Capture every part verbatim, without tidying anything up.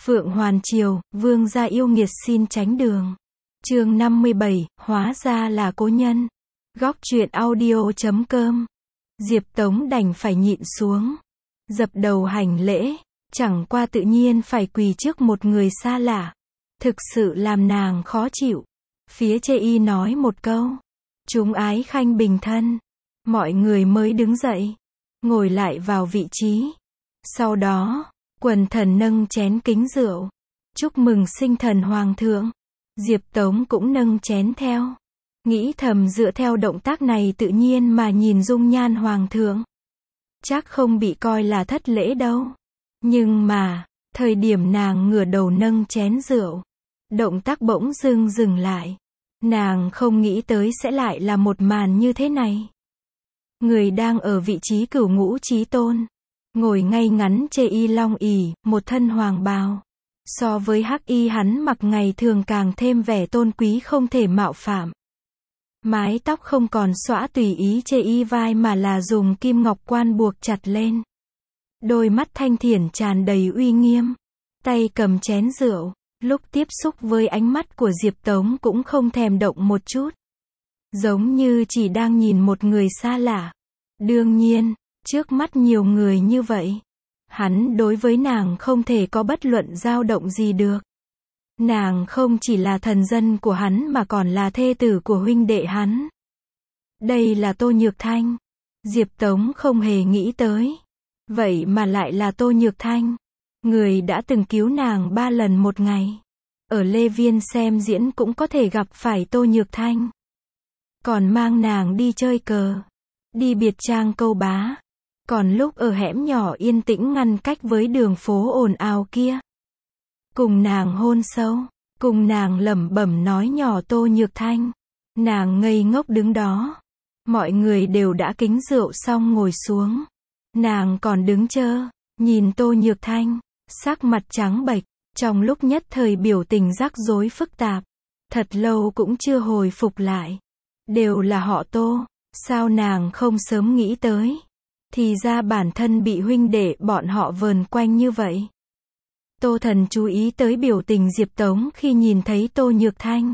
Phượng Hoàn Triều, vương gia yêu nghiệt xin tránh đường. Chương năm mươi bảy, hóa ra là cố nhân. Góc truyện audio chấm com. Diệp Tống đành phải nhịn xuống, dập đầu hành lễ, chẳng qua tự nhiên phải quỳ trước một người xa lạ, thực sự làm nàng khó chịu. Phía Chê Y nói một câu, chúng ái khanh bình thân, mọi người mới đứng dậy, ngồi lại vào vị trí. Sau đó, quần thần nâng chén kính rượu, chúc mừng sinh thần hoàng thượng. Diệp Tống cũng nâng chén theo, nghĩ thầm dựa theo động tác này tự nhiên mà nhìn dung nhan hoàng thượng, chắc không bị coi là thất lễ đâu. Nhưng mà, thời điểm nàng ngửa đầu nâng chén rượu, động tác bỗng dưng dừng lại. Nàng không nghĩ tới sẽ lại là một màn như thế này. Người đang ở vị trí cửu ngũ chí tôn, ngồi ngay ngắn Chê Y long ỷ, một thân hoàng bào. So với hắc y hắn mặc ngày thường càng thêm vẻ tôn quý không thể mạo phạm. Mái tóc không còn xõa tùy ý Chê Y vai mà là dùng kim ngọc quan buộc chặt lên. Đôi mắt thanh thiển tràn đầy uy nghiêm, tay cầm chén rượu, lúc tiếp xúc với ánh mắt của Diệp Tống cũng không thèm động một chút, giống như chỉ đang nhìn một người xa lạ. Đương nhiên, trước mắt nhiều người như vậy, hắn đối với nàng không thể có bất luận dao động gì được. Nàng không chỉ là thần dân của hắn mà còn là thê tử của huynh đệ hắn. Đây là Tô Nhược Thanh. Diệp Tống không hề nghĩ tới. Vậy mà lại là Tô Nhược Thanh, người đã từng cứu nàng ba lần một ngày. Ở Lê Viên xem diễn cũng có thể gặp phải Tô Nhược Thanh. Còn mang nàng đi chơi cờ, đi biệt trang câu bá. Còn lúc ở hẻm nhỏ yên tĩnh ngăn cách với đường phố ồn ào kia, cùng nàng hôn sâu, cùng nàng lẩm bẩm nói nhỏ Tô Nhược Thanh. Nàng ngây ngốc đứng đó. Mọi người đều đã kính rượu xong ngồi xuống. Nàng còn đứng chơ, nhìn Tô Nhược Thanh, sắc mặt trắng bệch, trong lúc nhất thời biểu tình rắc rối phức tạp. Thật lâu cũng chưa hồi phục lại. Đều là họ Tô, sao nàng không sớm nghĩ tới? Thì ra bản thân bị huynh đệ bọn họ vờn quanh như vậy. Tô Thần chú ý tới biểu tình Diệp Tống khi nhìn thấy Tô Nhược Thanh.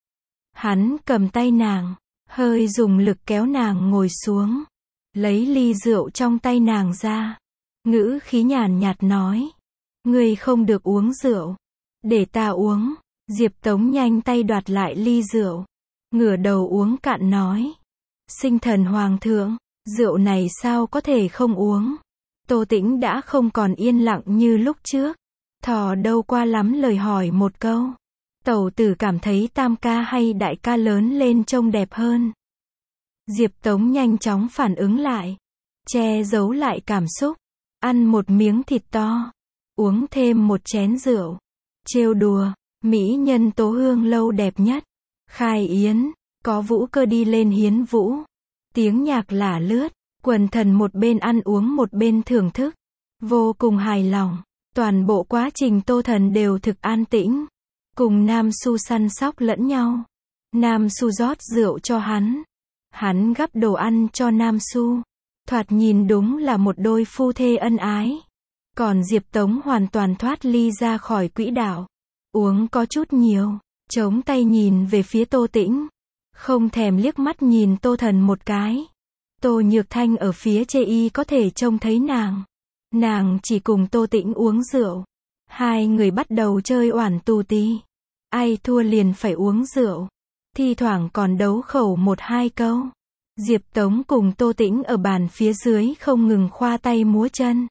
Hắn cầm tay nàng, hơi dùng lực kéo nàng ngồi xuống, lấy ly rượu trong tay nàng ra, ngữ khí nhàn nhạt nói, ngươi không được uống rượu, để ta uống. Diệp Tống nhanh tay đoạt lại ly rượu, ngửa đầu uống cạn nói, sinh thần hoàng thượng, rượu này sao có thể không uống. Tô Tĩnh đã không còn yên lặng như lúc trước, thò đâu qua lắm lời hỏi một câu, tẩu tử cảm thấy tam ca hay đại ca lớn lên trông đẹp hơn? Diệp Tống nhanh chóng phản ứng lại, che giấu lại cảm xúc, ăn một miếng thịt to, uống thêm một chén rượu, trêu đùa, mỹ nhân Tố Hương lâu đẹp nhất, khai yến, có vũ cơ đi lên hiến vũ, tiếng nhạc lả lướt, quần thần một bên ăn uống một bên thưởng thức, vô cùng hài lòng. Toàn bộ quá trình Tô Thần đều thực an tĩnh, cùng Nam Su săn sóc lẫn nhau. Nam Su rót rượu cho hắn, hắn gắp đồ ăn cho Nam Su, thoạt nhìn đúng là một đôi phu thê ân ái. Còn Diệp Tống hoàn toàn thoát ly ra khỏi quỹ đạo, uống có chút nhiều, chống tay nhìn về phía Tô Tĩnh, không thèm liếc mắt nhìn Tô Thần một cái. Tô Nhược Thanh ở phía Chê Y có thể trông thấy nàng, nàng chỉ cùng Tô Tĩnh uống rượu, hai người bắt đầu chơi oản tù tì, ai thua liền phải uống rượu, thi thoảng còn đấu khẩu một hai câu. Diệp Tống cùng Tô Tĩnh ở bàn phía dưới không ngừng khoa tay múa chân.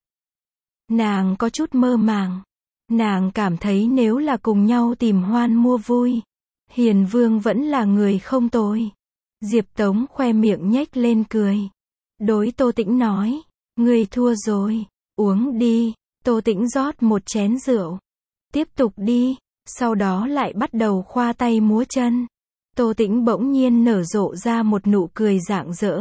Nàng có chút mơ màng, nàng cảm thấy nếu là cùng nhau tìm hoan mua vui, Hiền Vương vẫn là người không tồi. Diệp Tống khoe miệng nhếch lên cười, đối Tô Tĩnh nói, ngươi thua rồi, uống đi. Tô Tĩnh rót một chén rượu, tiếp tục đi, sau đó lại bắt đầu khoa tay múa chân. Tô Tĩnh bỗng nhiên nở rộ ra một nụ cười rạng rỡ.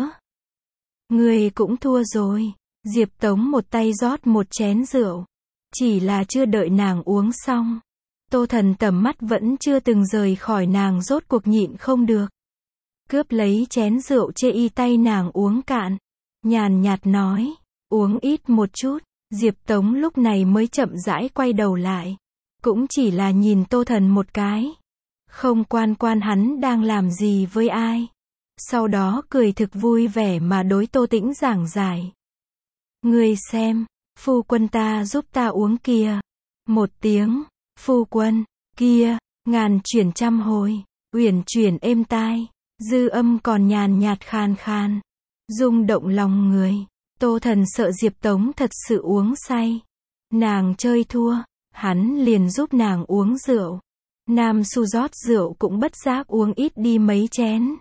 Ngươi cũng thua rồi. Diệp Tống một tay rót một chén rượu, chỉ là chưa đợi nàng uống xong, Tô Thần tầm mắt vẫn chưa từng rời khỏi nàng, rốt cuộc nhịn không được, cướp lấy chén rượu Chê Y tay nàng uống cạn, nhàn nhạt nói, uống ít một chút. Diệp Tống lúc này mới chậm rãi quay đầu lại, cũng chỉ là nhìn Tô Thần một cái. Không quan quan hắn đang làm gì với ai. Sau đó cười thực vui vẻ mà đối Tô Tĩnh giảng giải. Ngươi xem, phu quân ta giúp ta uống kìa. Một tiếng, phu quân, kia, ngàn chuyển trăm hồi, uyển chuyển êm tai, dư âm còn nhàn nhạt khàn khàn, rung động lòng người. Tô Thần sợ Diệp Tống thật sự uống say. Nàng chơi thua, hắn liền giúp nàng uống rượu. Nam Su rót rượu cũng bất giác uống ít đi mấy chén.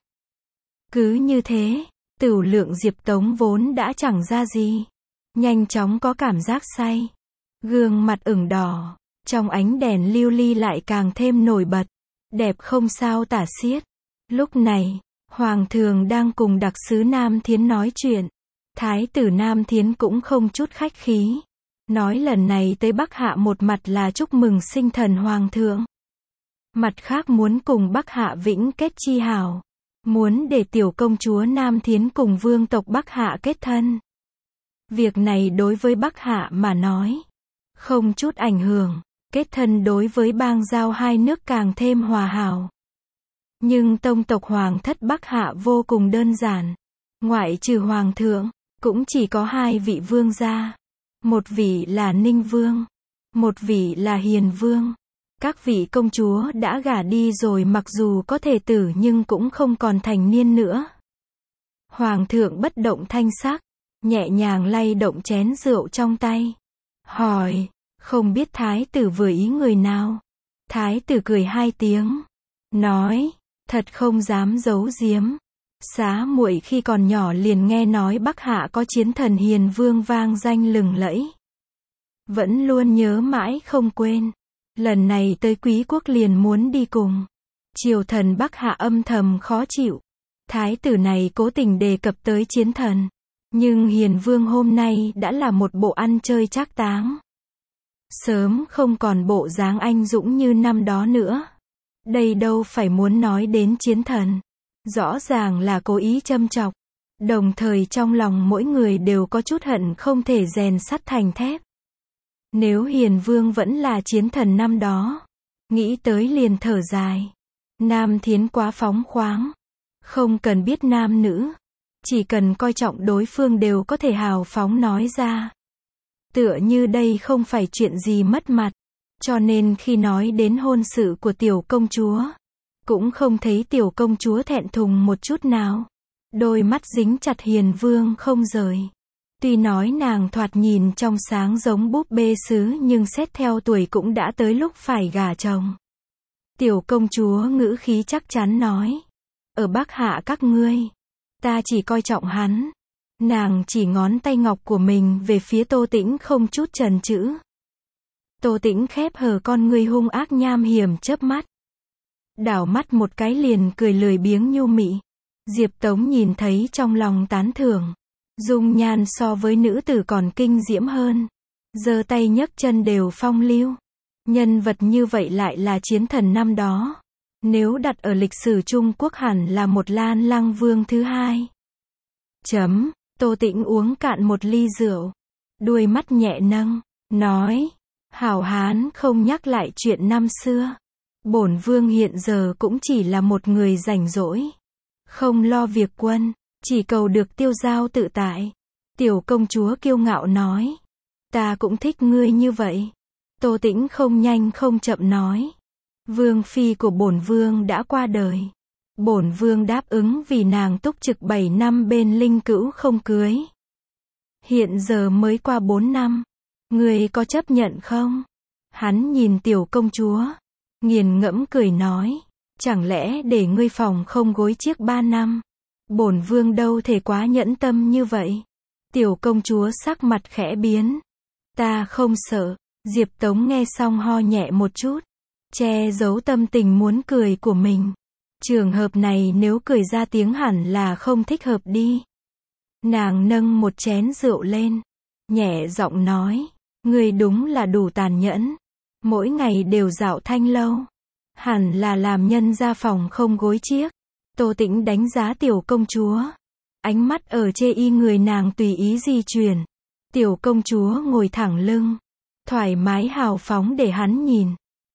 Cứ như thế, tửu lượng Diệp Tống vốn đã chẳng ra gì. Nhanh chóng có cảm giác say. Gương mặt ửng đỏ, trong ánh đèn lưu ly lại càng thêm nổi bật. Đẹp không sao tả xiết. Lúc này, Hoàng thượng đang cùng đặc sứ Nam Thiến nói chuyện. Thái tử Nam Thiến cũng không chút khách khí. Nói lần này tới Bắc Hạ một mặt là chúc mừng sinh thần Hoàng thượng. Mặt khác muốn cùng Bắc Hạ vĩnh kết chi hảo. Muốn để tiểu công chúa Nam Thiến cùng vương tộc Bắc Hạ kết thân. Việc này đối với Bắc Hạ mà nói, không chút ảnh hưởng. Kết thân đối với bang giao hai nước càng thêm hòa hảo. Nhưng tông tộc hoàng thất Bắc Hạ vô cùng đơn giản. Ngoại trừ hoàng thượng, cũng chỉ có hai vị vương gia. Một vị là Ninh Vương, một vị là Hiền Vương. Các vị công chúa đã gả đi rồi, mặc dù có thể tử nhưng cũng không còn thành niên nữa. Hoàng thượng bất động thanh sắc, nhẹ nhàng lay động chén rượu trong tay. Hỏi, không biết thái tử vừa ý người nào? Thái tử cười hai tiếng. Nói, thật không dám giấu giếm. Xá muội khi còn nhỏ liền nghe nói Bắc Hạ có chiến thần Hiền Vương vang danh lừng lẫy. Vẫn luôn nhớ mãi không quên. Lần này tới Quý quốc liền muốn đi cùng. Triều thần Bắc Hạ âm thầm khó chịu. Thái tử này cố tình đề cập tới chiến thần. Nhưng Hiền Vương hôm nay đã là một bộ ăn chơi trác táng. Sớm không còn bộ dáng anh dũng như năm đó nữa. Đây đâu phải muốn nói đến chiến thần. Rõ ràng là cố ý châm chọc. Đồng thời trong lòng mỗi người đều có chút hận không thể rèn sắt thành thép. Nếu Hiền Vương vẫn là chiến thần năm đó, nghĩ tới liền thở dài. Nam Thiến quá phóng khoáng. Không cần biết nam nữ. Chỉ cần coi trọng đối phương đều có thể hào phóng nói ra. Tựa như đây không phải chuyện gì mất mặt. Cho nên khi nói đến hôn sự của tiểu công chúa, cũng không thấy tiểu công chúa thẹn thùng một chút nào. Đôi mắt dính chặt Hiền Vương không rời. Tuy nói nàng thoạt nhìn trong sáng giống búp bê sứ, nhưng xét theo tuổi cũng đã tới lúc phải gả chồng. Tiểu công chúa ngữ khí chắc chắn nói. Ở Bắc Hạ các ngươi, ta chỉ coi trọng hắn. Nàng chỉ ngón tay ngọc của mình về phía Tô Tĩnh không chút chần chừ. Tô Tĩnh khép hờ con ngươi hung ác nham hiểm chớp mắt. Đảo mắt một cái liền cười lười biếng nhu mị. Diệp Tống nhìn thấy trong lòng tán thưởng. Dung nhan so với nữ tử còn kinh diễm hơn. Giơ tay nhấc chân đều phong lưu. Nhân vật như vậy lại là chiến thần năm đó. Nếu đặt ở lịch sử Trung Quốc hẳn là một Lan Lăng Vương thứ hai. Chấm, Tô Tĩnh uống cạn một ly rượu. Đuôi mắt nhẹ nâng, nói. Hảo hán không nhắc lại chuyện năm xưa. Bổn vương hiện giờ cũng chỉ là một người rảnh rỗi. Không lo việc quân, chỉ cầu được tiêu dao tự tại. Tiểu công chúa kiêu ngạo nói. Ta cũng thích ngươi như vậy. Tô Tĩnh không nhanh không chậm nói. Vương phi của bổn vương đã qua đời. Bổn vương đáp ứng vì nàng túc trực bảy năm bên Linh Cữu không cưới. Hiện giờ mới qua bốn năm. Ngươi có chấp nhận không? Hắn nhìn tiểu công chúa. Nghiền ngẫm cười nói. Chẳng lẽ để ngươi phòng không gối chiếc ba năm? Bổn vương đâu thể quá nhẫn tâm như vậy. Tiểu công chúa sắc mặt khẽ biến. Ta không sợ. Diệp Tống nghe xong ho nhẹ một chút. Che giấu tâm tình muốn cười của mình. Trường hợp này nếu cười ra tiếng hẳn là không thích hợp đi. Nàng nâng một chén rượu lên. Nhẹ giọng nói. Ngươi đúng là đủ tàn nhẫn. Mỗi ngày đều dạo thanh lâu. Hẳn là làm nhân ra phòng không gối chiếc. Tô Tĩnh đánh giá tiểu công chúa. Ánh mắt ở chê y người nàng tùy ý di chuyển. Tiểu công chúa ngồi thẳng lưng. Thoải mái hào phóng để hắn nhìn.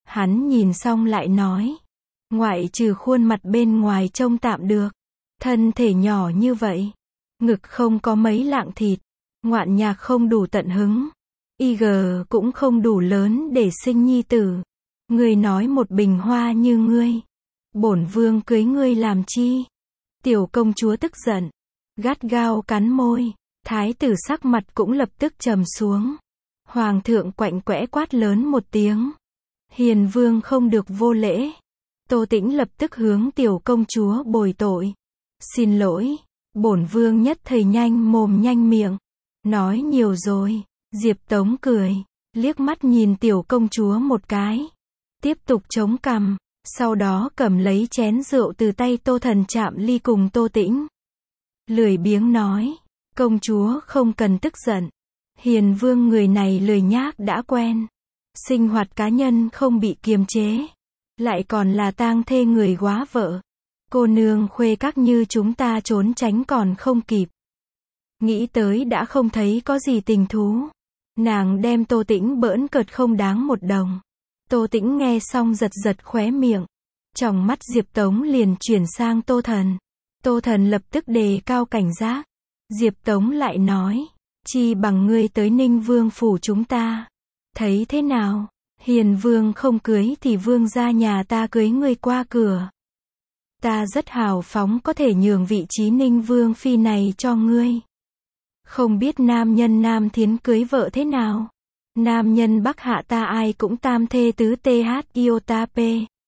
Hắn nhìn xong lại nói. Ngoại trừ khuôn mặt bên ngoài trông tạm được. Thân thể nhỏ như vậy. Ngực không có mấy lạng thịt. Ngoạn nhạc không đủ tận hứng. i giê cũng không đủ lớn để sinh nhi tử. Ngươi nói một bình hoa như ngươi. Bổn vương cưới ngươi làm chi? Tiểu công chúa tức giận. Gắt gao cắn môi. Thái tử sắc mặt cũng lập tức trầm xuống. Hoàng thượng quạnh quẽ quát lớn một tiếng. Hiền vương không được vô lễ. Tô Tĩnh lập tức hướng tiểu công chúa bồi tội. Xin lỗi. Bổn vương nhất thời nhanh mồm nhanh miệng. Nói nhiều rồi. Diệp Tống cười. Liếc mắt nhìn tiểu công chúa một cái. Tiếp tục chống cằm. Sau đó cầm lấy chén rượu từ tay Tô Thần chạm ly cùng Tô Tĩnh. Lười biếng nói. Công chúa không cần tức giận. Hiền vương người này lười nhác đã quen. Sinh hoạt cá nhân không bị kiềm chế. Lại còn là tang thê người góa vợ. Cô nương khuê các như chúng ta trốn tránh còn không kịp. Nghĩ tới đã không thấy có gì tình thú. Nàng đem Tô Tĩnh bỡn cợt không đáng một đồng. Tô Tĩnh nghe xong giật giật khóe miệng. Trong mắt Diệp Tống liền chuyển sang Tô Thần. Tô Thần lập tức đề cao cảnh giác. Diệp Tống lại nói. Chi bằng ngươi tới Ninh Vương phủ chúng ta. Thấy thế nào? Hiền vương không cưới thì vương gia nhà ta cưới ngươi qua cửa. Ta rất hào phóng có thể nhường vị trí Ninh Vương phi này cho ngươi. Không biết nam nhân Nam Thiến cưới vợ thế nào? Nam nhân Bắc Hạ ta ai cũng tam thê tứ th yêu ta p.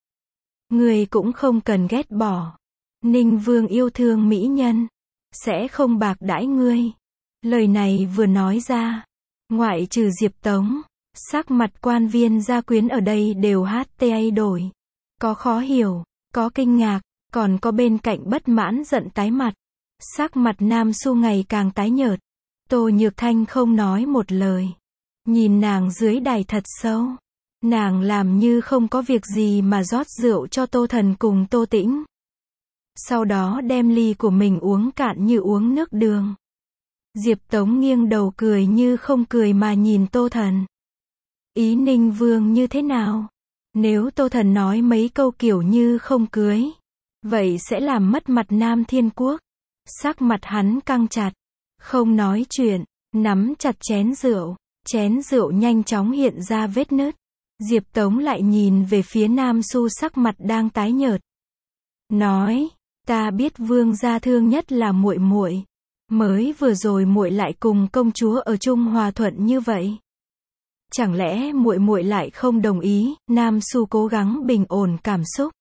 Ngươi cũng không cần ghét bỏ. Ninh Vương yêu thương mỹ nhân. Sẽ không bạc đãi ngươi. Lời này vừa nói ra. Ngoại trừ Diệp Tống. Sắc mặt quan viên gia quyến ở đây đều hát tê đổi. Có khó hiểu. Có kinh ngạc. Còn có bên cạnh bất mãn giận tái mặt. Sắc mặt Nam Xu ngày càng tái nhợt. Tô Nhược Thanh không nói một lời. Nhìn nàng dưới đài thật sâu. Nàng làm như không có việc gì mà rót rượu cho Tô Thần cùng Tô Tĩnh. Sau đó đem ly của mình uống cạn như uống nước đường. Diệp Tống nghiêng đầu cười như không cười mà nhìn Tô Thần. Ý Ninh Vương như thế nào? Nếu Tô Thần nói mấy câu kiểu như không cưới. Vậy sẽ làm mất mặt Nam Thiên Quốc. Sắc mặt hắn căng chặt. Không nói chuyện. Nắm chặt chén rượu. Chén rượu nhanh chóng hiện ra vết nứt. Diệp Tống lại nhìn về phía Nam Xu sắc mặt đang tái nhợt. Nói. Ta biết vương gia thương nhất là muội muội. Mới vừa rồi muội lại cùng công chúa ở chung hòa thuận như vậy. Chẳng lẽ muội muội lại không đồng ý? Nam Xu cố gắng bình ổn cảm xúc.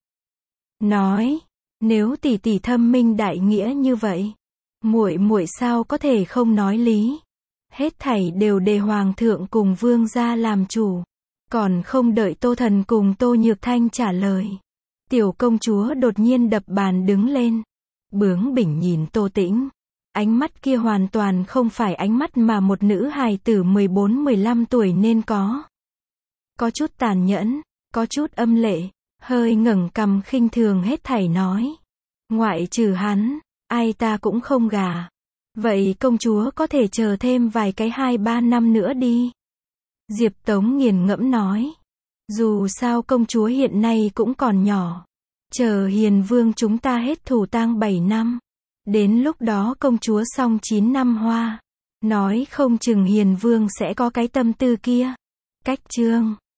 Nói. Nếu tỷ tỷ thâm minh đại nghĩa như vậy. Muội muội sao có thể không nói lý. Hết thảy đều để hoàng thượng cùng vương gia làm chủ. Còn không đợi Tô Thần cùng Tô Nhược Thanh trả lời. Tiểu công chúa đột nhiên đập bàn đứng lên. Bướng bỉnh nhìn Tô Tĩnh. Ánh mắt kia hoàn toàn không phải ánh mắt mà một nữ hài tử mười bốn mười lăm tuổi nên có. Có chút tàn nhẫn, có chút âm lệ, hơi ngẩng cằm khinh thường hết thảy nói. Ngoại trừ hắn, ai ta cũng không gả. Vậy công chúa có thể chờ thêm vài cái hai ba năm nữa đi. Diệp Tống nghiền ngẫm nói. Dù sao công chúa hiện nay cũng còn nhỏ. Chờ hiền vương chúng ta hết thủ tang bảy năm. Đến lúc đó công chúa xong chín năm hoa. Nói không chừng hiền vương sẽ có cái tâm tư kia. Cách chương